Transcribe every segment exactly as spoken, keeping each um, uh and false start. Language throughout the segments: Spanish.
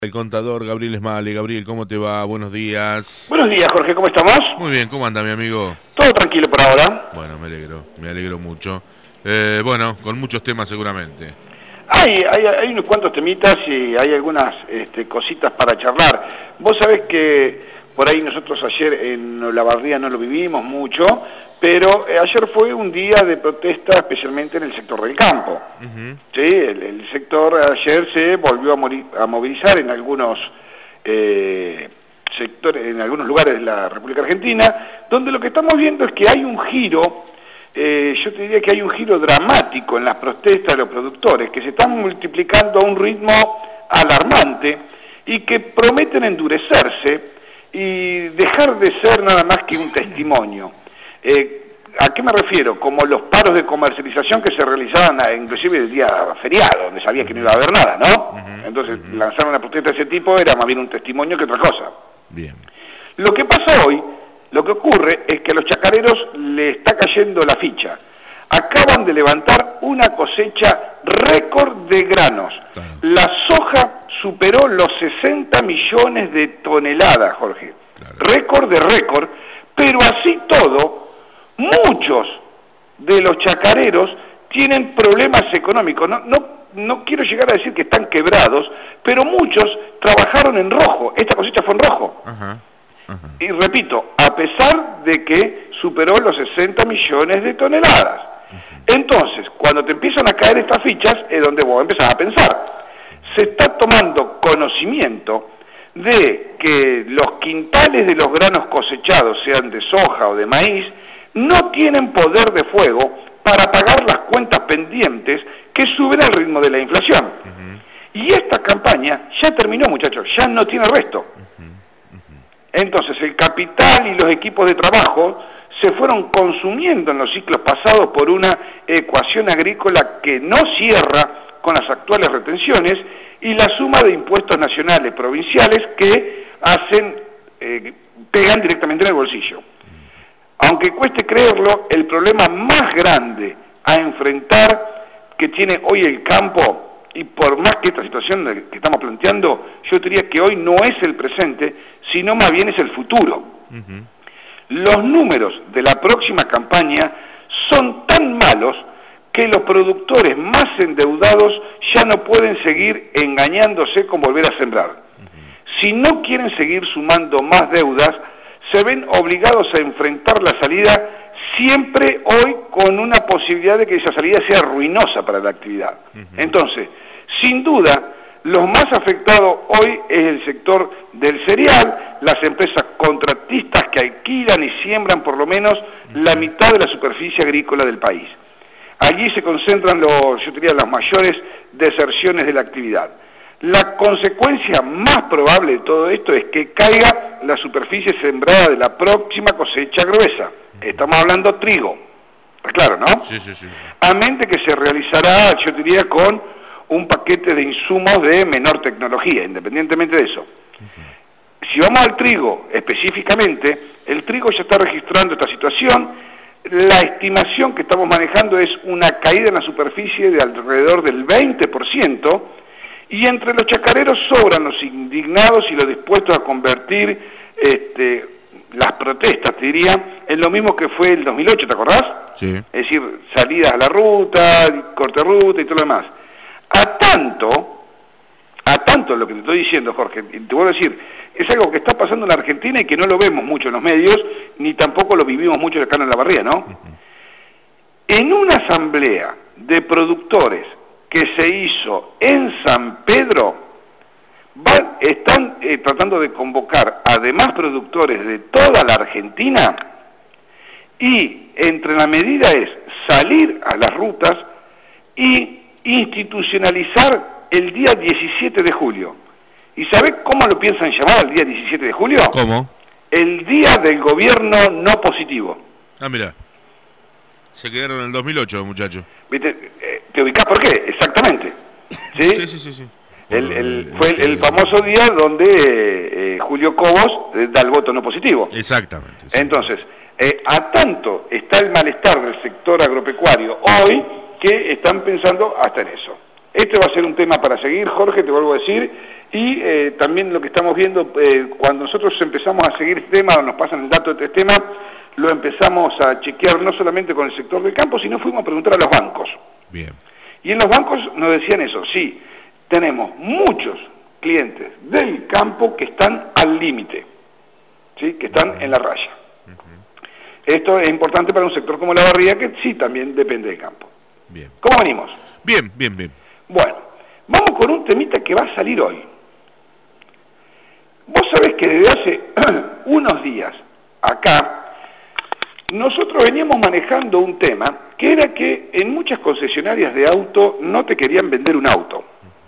El contador Gabriel Esmale. Gabriel, ¿cómo te va? Buenos días. Buenos días, Jorge, ¿cómo estamos? Muy bien, ¿cómo anda mi amigo? Todo tranquilo por ahora. Bueno, me alegro, me alegro mucho. Eh, bueno, con muchos temas seguramente. Hay, hay, hay unos cuantos temitas y hay algunas este, cositas para charlar. Vos sabés que por ahí nosotros ayer en Olavarría no lo vivimos mucho, pero eh, ayer fue un día de protesta especialmente en el sector del campo. Uh-huh. Sí, el, el sector ayer se volvió a, morir, a movilizar en algunos eh, sectores, en algunos lugares de la República Argentina, donde lo que estamos viendo es que hay un giro, eh, yo te diría que hay un giro dramático en las protestas de los productores, que se están multiplicando a un ritmo alarmante y que prometen endurecerse y dejar de ser nada más que un testimonio. Eh, ¿A qué me refiero? Como los paros de comercialización que se realizaban inclusive el día feriado, donde sabía que no iba a haber nada, ¿no? Uh-huh, Entonces, uh-huh. lanzar una protesta de ese tipo era más bien un testimonio que otra cosa. Bien. Lo que pasa hoy, lo que ocurre es que a los chacareros le está cayendo la ficha. Acaban de levantar una cosecha récord de granos. Claro. La soja superó los sesenta millones de toneladas, Jorge. Claro. Récord de récord, pero así todo, muchos de los chacareros tienen problemas económicos. No, no, no quiero llegar a decir que están quebrados, pero muchos trabajaron en rojo. Esta cosecha fue en rojo. Ajá, ajá. Y repito, a pesar de que superó los sesenta millones de toneladas. Ajá. Entonces, cuando te empiezan a caer estas fichas, es donde vos empezás a pensar. Se está tomando conocimiento de que los quintales de los granos cosechados, sean de soja o de maíz, no tienen poder de fuego para pagar las cuentas pendientes que suben al ritmo de la inflación. Uh-huh. Y esta campaña ya terminó, muchachos, ya no tiene resto. Uh-huh. Uh-huh. Entonces el capital y los equipos de trabajo se fueron consumiendo en los ciclos pasados por una ecuación agrícola que no cierra con las actuales retenciones y la suma de impuestos nacionales, provinciales, que hacen, eh, pegan directamente en el bolsillo. Aunque cueste creerlo, el problema más grande a enfrentar que tiene hoy el campo, y por más que esta situación que estamos planteando, yo diría que hoy no es el presente, sino más bien es el futuro. Uh-huh. Los números de la próxima campaña son tan malos que los productores más endeudados ya no pueden seguir engañándose con volver a sembrar. Uh-huh. Si no quieren seguir sumando más deudas, se ven obligados a enfrentar la salida siempre hoy con una posibilidad de que esa salida sea ruinosa para la actividad. Uh-huh. Entonces, sin duda, los más afectados hoy es el sector del cereal, las empresas contratistas que alquilan y siembran por lo menos uh-huh. la mitad de la superficie agrícola del país. Allí se concentran los, yo diría, las mayores deserciones de la actividad. La consecuencia más probable de todo esto es que caiga la superficie sembrada de la próxima cosecha gruesa. Estamos hablando trigo. ¿Está claro, no? Sí, sí, sí. A mente que se realizará, yo diría, con un paquete de insumos de menor tecnología, independientemente de eso. Uh-huh. Si vamos al trigo específicamente, el trigo ya está registrando esta situación. La estimación que estamos manejando es una caída en la superficie de alrededor del veinte por ciento, y entre los chacareros sobran los indignados y los dispuestos a convertir este, las protestas, te diría, en lo mismo que fue el dos mil ocho, ¿te acordás? Sí. Es decir, salidas a la ruta, corte ruta y todo lo demás. A tanto, a tanto lo que te estoy diciendo, Jorge, te voy a decir, es algo que está pasando en la Argentina y que no lo vemos mucho en los medios, ni tampoco lo vivimos mucho acá en Olavarría, ¿no? Uh-huh. En una asamblea de productores que se hizo en San Pedro, van, están eh, tratando de convocar a demás productores de toda la Argentina, y entre la medida es salir a las rutas y institucionalizar el día diecisiete de julio. ¿Y sabés cómo lo piensan llamar el día diecisiete de julio? ¿Cómo? El día del gobierno no positivo. Ah, mira. Se quedaron en el dos mil ocho, muchachos. ¿Viste? Eh, ¿Te ubicás por qué? Exactamente. ¿Sí? Sí, sí, sí, sí. El, el, fue el, el famoso día donde eh, Julio Cobos eh, da el voto no positivo. Exactamente. Sí. Entonces, eh, a tanto está el malestar del sector agropecuario hoy que están pensando hasta en eso. Este va a ser un tema para seguir, Jorge, te vuelvo a decir, Y eh, también lo que estamos viendo, eh, cuando nosotros empezamos a seguir este tema, o nos pasan el dato de este tema, lo empezamos a chequear no solamente con el sector del campo, sino fuimos a preguntar a los bancos. Bien. Y en los bancos nos decían eso, sí, tenemos muchos clientes del campo que están al límite, ¿sí? Que están en la raya. Uh-huh. Esto es importante para un sector como la barría, que sí también depende del campo. Bien. ¿Cómo venimos? Bien, bien, bien. Bueno, vamos con un temita que va a salir hoy. Vos sabés que desde hace unos días acá, nosotros veníamos manejando un tema que era que en muchas concesionarias de auto no te querían vender un auto.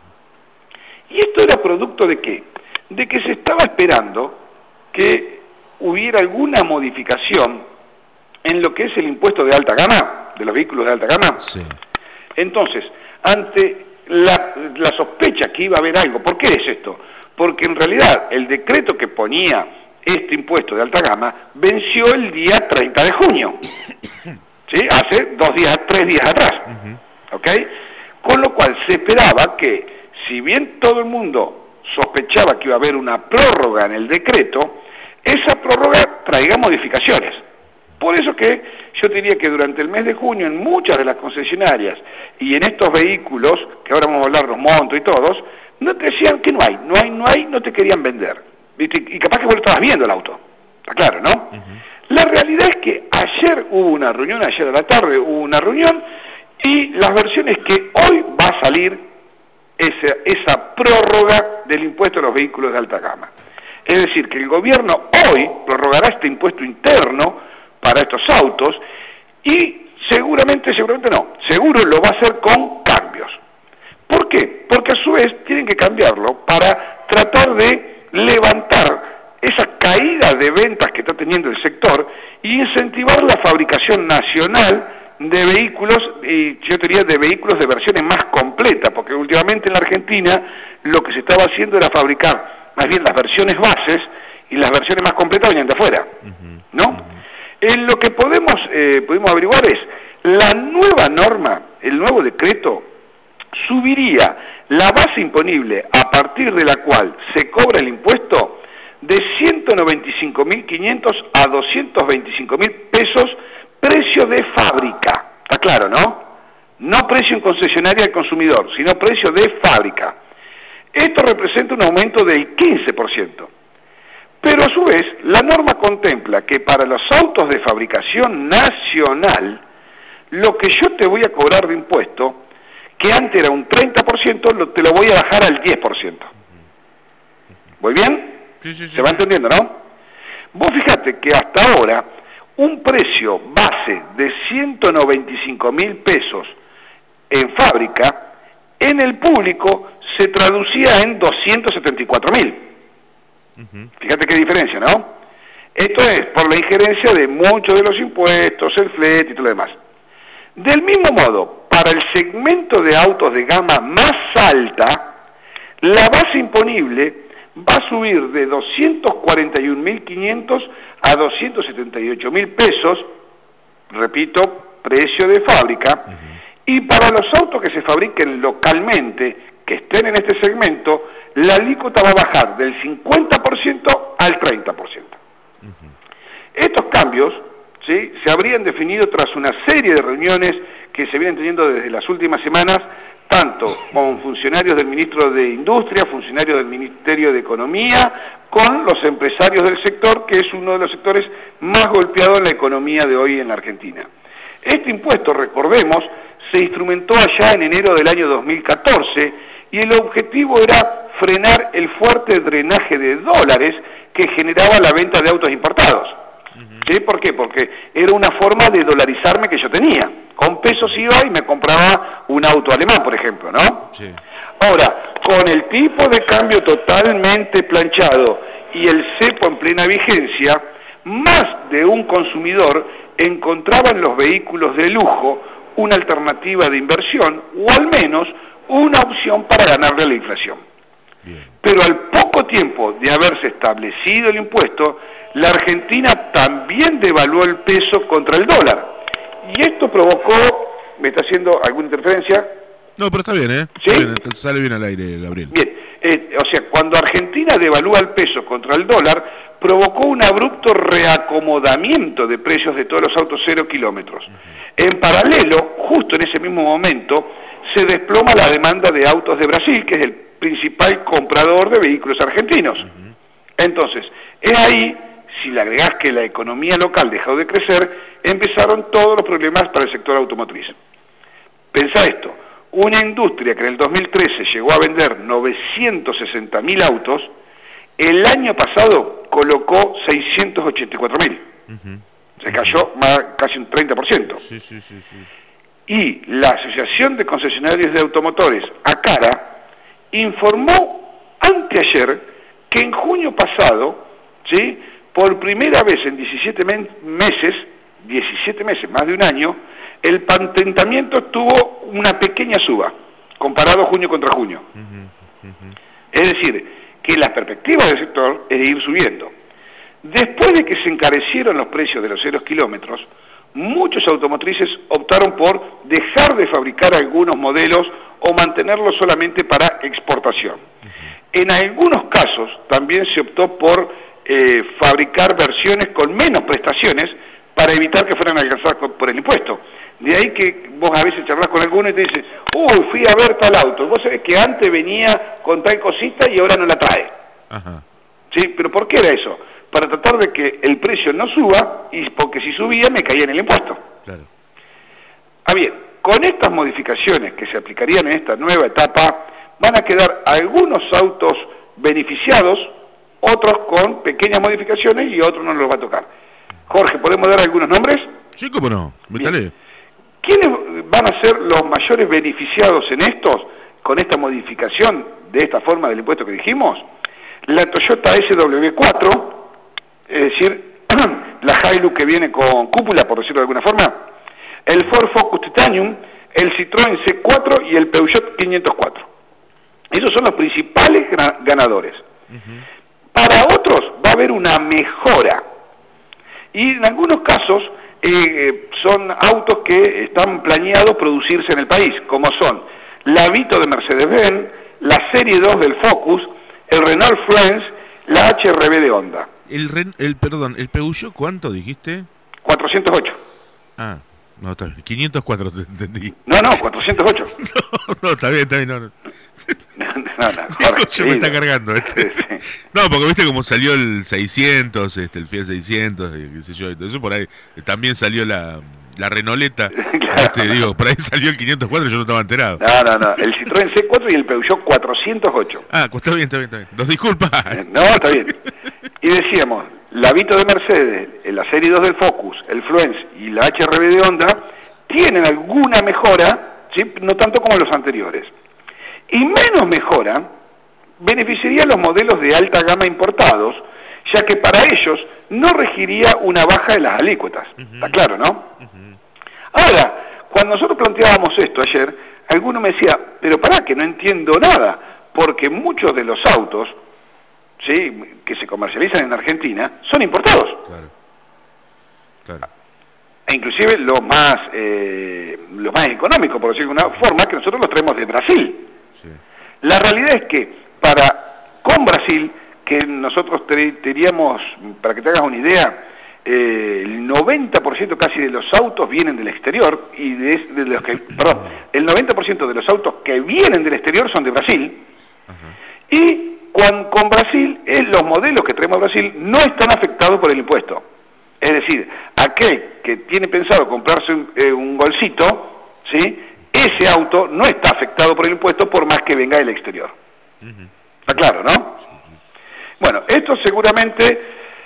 ¿Y esto era producto de qué? De que se estaba esperando que hubiera alguna modificación en lo que es el impuesto de alta gama, de los vehículos de alta gama. Sí. Entonces, ante la, la sospecha que iba a haber algo, ¿por qué es esto? Porque en realidad el decreto que ponía este impuesto de alta gama venció el día treinta de junio, ¿sí? Hace dos días, tres días atrás, uh-huh. ¿Ok? Con lo cual se esperaba que, si bien todo el mundo sospechaba que iba a haber una prórroga en el decreto, esa prórroga traiga modificaciones. Por eso que yo diría que durante el mes de junio en muchas de las concesionarias y en estos vehículos, que ahora vamos a hablar los montos y todos, no te decían que no hay, no hay, no hay, no te querían vender. ¿Viste? Y capaz que vos lo estabas viendo el auto. Está claro, ¿no? Uh-huh. La realidad es que ayer hubo una reunión, ayer a la tarde hubo una reunión, y las versiones que hoy va a salir esa, esa prórroga del impuesto a los vehículos de alta gama. Es decir, que el gobierno hoy prorrogará este impuesto interno para estos autos y seguramente, seguramente no, seguro lo va a hacer con cambios. ¿Por qué? Porque a su vez tienen que cambiarlo para tratar de levantar esa caída de ventas que está teniendo el sector y incentivar la fabricación nacional de vehículos, y yo diría de vehículos de versiones más completas, porque últimamente en la Argentina lo que se estaba haciendo era fabricar más bien las versiones bases y las versiones más completas venían de afuera, ¿no? Uh-huh. En lo que podemos, eh, pudimos averiguar es, la nueva norma, el nuevo decreto, subiría la base imponible a partir de la cual se cobra el impuesto de ciento noventa y cinco mil quinientos a doscientos veinticinco mil pesos, precio de fábrica. ¿Está claro, no? No precio en concesionaria al consumidor, sino precio de fábrica. Esto representa un aumento del quince por ciento. Pero a su vez, la norma contempla que para los autos de fabricación nacional, lo que yo te voy a cobrar de impuesto, que antes era un treinta por ciento, lo, te lo voy a bajar al diez por ciento. ¿Voy bien? Sí, sí, sí. ¿Se va entendiendo, no? Vos fíjate que hasta ahora, un precio base de ciento noventa y cinco mil pesos en fábrica, en el público se traducía en doscientos setenta y cuatro mil. Uh-huh. Fíjate qué diferencia, ¿no? Esto es por la injerencia de muchos de los impuestos, el flete y todo lo demás. Del mismo modo, para el segmento de autos de gama más alta, la base imponible va a subir de doscientos cuarenta y un mil quinientos a doscientos setenta y ocho mil pesos, repito, precio de fábrica, uh-huh. Y para los autos que se fabriquen localmente, que estén en este segmento, la alícuota va a bajar del cincuenta por ciento al treinta por ciento. Uh-huh. Estos cambios, ¿sí?, se habrían definido tras una serie de reuniones que se vienen teniendo desde las últimas semanas, tanto con funcionarios del Ministro de Industria, funcionarios del Ministerio de Economía, con los empresarios del sector, que es uno de los sectores más golpeados en la economía de hoy en la Argentina. Este impuesto, recordemos, se instrumentó allá en enero del año dos mil catorce y el objetivo era frenar el fuerte drenaje de dólares que generaba la venta de autos importados. Uh-huh. ¿Sí? ¿Por qué? Porque era una forma de dolarizarme que yo tenía. Con pesos iba y me compraba un auto alemán, por ejemplo, ¿no? Sí. Ahora, con el tipo de cambio totalmente planchado y el cepo en plena vigencia, más de un consumidor encontraba en los vehículos de lujo una alternativa de inversión o al menos una opción para ganarle a la inflación. Bien. Pero al poco tiempo de haberse establecido el impuesto, la Argentina también devaluó el peso contra el dólar. Y esto provocó, ¿me está haciendo alguna interferencia? No, pero está bien, ¿eh? ¿Sí? Está bien, sale bien al aire, Gabriel. Bien, eh, o sea, cuando Argentina devalúa el peso contra el dólar, provocó un abrupto reacomodamiento de precios de todos los autos cero kilómetros. Uh-huh. En paralelo, justo en ese mismo momento, se desploma la demanda de autos de Brasil, que es el principal comprador de vehículos argentinos. Uh-huh. Entonces, es ahí, si le agregás que la economía local dejó de crecer, empezaron todos los problemas para el sector automotriz. Pensá esto, una industria que en el dos mil trece llegó a vender novecientos sesenta mil autos, el año pasado colocó seiscientos ochenta y cuatro mil. Uh-huh. Se cayó más, casi un treinta por ciento. Sí, sí, sí, sí. Y la Asociación de Concesionarios de Automotores, ACARA, informó anteayer que en junio pasado, ¿sí?, por primera vez en diecisiete meses, diecisiete meses, más de un año, el patentamiento tuvo una pequeña suba, comparado junio contra junio. Uh-huh, uh-huh. Es decir, que las perspectivas del sector es de ir subiendo. Después de que se encarecieron los precios de los ceros kilómetros, muchos automotrices optaron por dejar de fabricar algunos modelos o mantenerlos solamente para exportación. Uh-huh. En algunos casos también se optó por eh, fabricar versiones con menos prestaciones para evitar que fueran alcanzadas por el impuesto. De ahí que vos a veces charlas con alguno y te dice, uy, fui a ver tal auto. Vos sabés que antes venía con tal cosita y ahora no la trae. Ajá. ¿Sí? ¿Pero por qué era eso? Para tratar de que el precio no suba, y porque si subía me caía en el impuesto. Claro. Ah, bien, con estas modificaciones que se aplicarían en esta nueva etapa, van a quedar algunos autos beneficiados, otros con pequeñas modificaciones y otros no los va a tocar. Jorge, ¿podemos dar algunos nombres? Sí, cómo no, métale. ¿Quiénes van a ser los mayores beneficiados en estos, con esta modificación de esta forma del impuesto que dijimos? La Toyota S W cuatro, es decir, la Hilux que viene con cúpula, por decirlo de alguna forma, el Ford Focus Titanium, el Citroën C cuatro y el Peugeot quinientos cuatro. Esos son los principales ganadores. Uh-huh. Para otros va a haber una mejora. Y en algunos casos eh, son autos que están planeados producirse en el país, como son la Vito de Mercedes-Benz, la Serie dos del Focus, el Renault Fluence, la H R V de Honda. El, el perdón, ¿el Peugeot cuánto dijiste? cuatrocientos ocho. Ah, no, está bien. quinientos cuatro te entendí. No, no, cuatrocientos ocho. no, no, está bien, está bien. No, no. No, no, no, ahora, se me está cargando este. Sí, sí. No, porque viste como salió el seiscientos, este, el Fiat seiscientos, qué sé yo, eso por ahí también salió la, la Renoleta, claro. Este, digo, por ahí salió el quinientos cuatro, yo no estaba enterado. No, no, no, el Citroën C cuatro y el Peugeot cuatrocientos ocho. Ah, pues está bien, está bien, está bien. Nos disculpa. No, está bien. Y decíamos, la Vito de Mercedes, la Serie dos del Focus, el Fluence y la H R V de Honda tienen alguna mejora, ¿sí?, no tanto como los anteriores. Y menos mejora beneficiaría a los modelos de alta gama importados, ya que para ellos no regiría una baja de las alícuotas. Uh-huh. Está claro, ¿no? Uh-huh. Ahora, cuando nosotros planteábamos esto ayer, alguno me decía, pero pará, que no entiendo nada, porque muchos de los autos, ¿sí?, que se comercializan en Argentina son importados. Claro. Claro. E inclusive los más, eh, los más económicos, por decirlo de alguna forma, que nosotros los traemos de Brasil. Sí. La realidad es que para con Brasil, que nosotros teníamos, para que te hagas una idea, eh, el noventa por ciento casi de los autos vienen del exterior, y de, de los que, perdón, el noventa por ciento de los autos que vienen del exterior son de Brasil. Ajá. Y con, con Brasil, eh, los modelos que traemos a Brasil no están afectados por el impuesto. Es decir, aquel que tiene pensado comprarse un, eh, un golcito, ¿sí?, ese auto no está afectado por el impuesto por más que venga del exterior. Uh-huh. Está claro, ¿no? Bueno, esto seguramente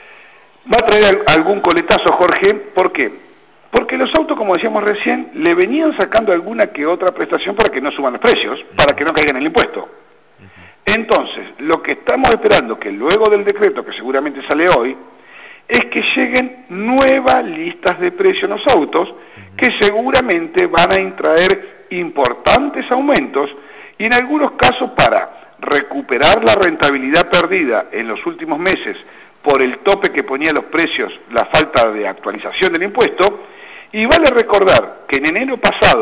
va a traer algún coletazo, Jorge. ¿Por qué? Porque los autos, como decíamos recién, le venían sacando alguna que otra prestación para que no suban los precios, uh-huh, para que no caigan en el impuesto. Uh-huh. Entonces, lo que estamos esperando, que luego del decreto, que seguramente sale hoy, es que lleguen nuevas listas de precios en los autos, que seguramente van a traer importantes aumentos, y en algunos casos para recuperar la rentabilidad perdida en los últimos meses por el tope que ponía los precios, la falta de actualización del impuesto. Y vale recordar que en enero pasado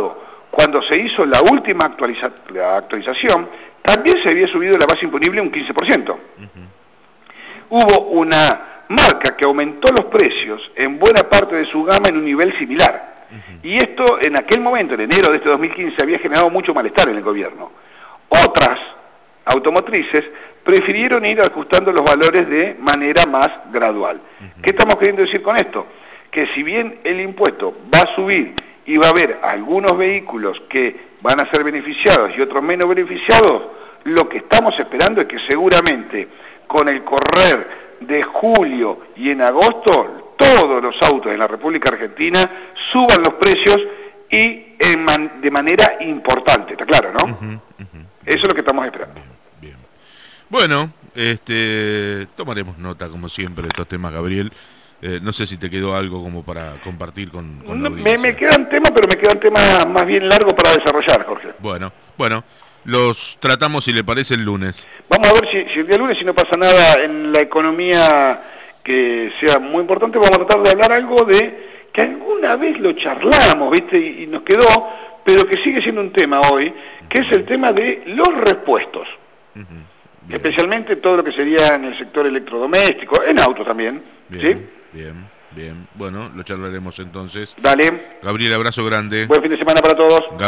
cuando se hizo la última actualiza la actualización, también se había subido la base imponible un quince por ciento. Uh-huh. Hubo una marca que aumentó los precios en buena parte de su gama en un nivel similar. Uh-huh. Y esto en aquel momento, en enero de este dos mil quince, había generado mucho malestar en el gobierno. Otras automotrices prefirieron ir ajustando los valores de manera más gradual. Uh-huh. ¿Qué estamos queriendo decir con esto? Que si bien el impuesto va a subir y va a haber algunos vehículos que van a ser beneficiados y otros menos beneficiados, lo que estamos esperando es que seguramente con el correr de julio y en agosto todos los autos en la República Argentina suban los precios y en man de manera importante, ¿está claro, no? Uh-huh, uh-huh. Eso es lo que estamos esperando. Bien, bien. Bueno, este, tomaremos nota como siempre de estos temas, Gabriel. Eh, no sé si te quedó algo como para compartir con, con la audiencia. Me, me quedan temas, pero me quedan temas más bien largos para desarrollar, Jorge. Bueno, bueno, los tratamos si le parece el lunes. Vamos a ver si, si el día lunes, si no pasa nada en la economía que sea muy importante, vamos a tratar de hablar algo de que alguna vez lo charlamos, ¿viste? Y, y nos quedó, pero que sigue siendo un tema hoy, que es el tema de los repuestos. Uh-huh. Especialmente todo lo que sería en el sector electrodoméstico, en autos también, bien. ¿sí? Bien, bien. Bueno, lo charlaremos entonces. Dale. Gabriel, abrazo grande. Buen fin de semana para todos.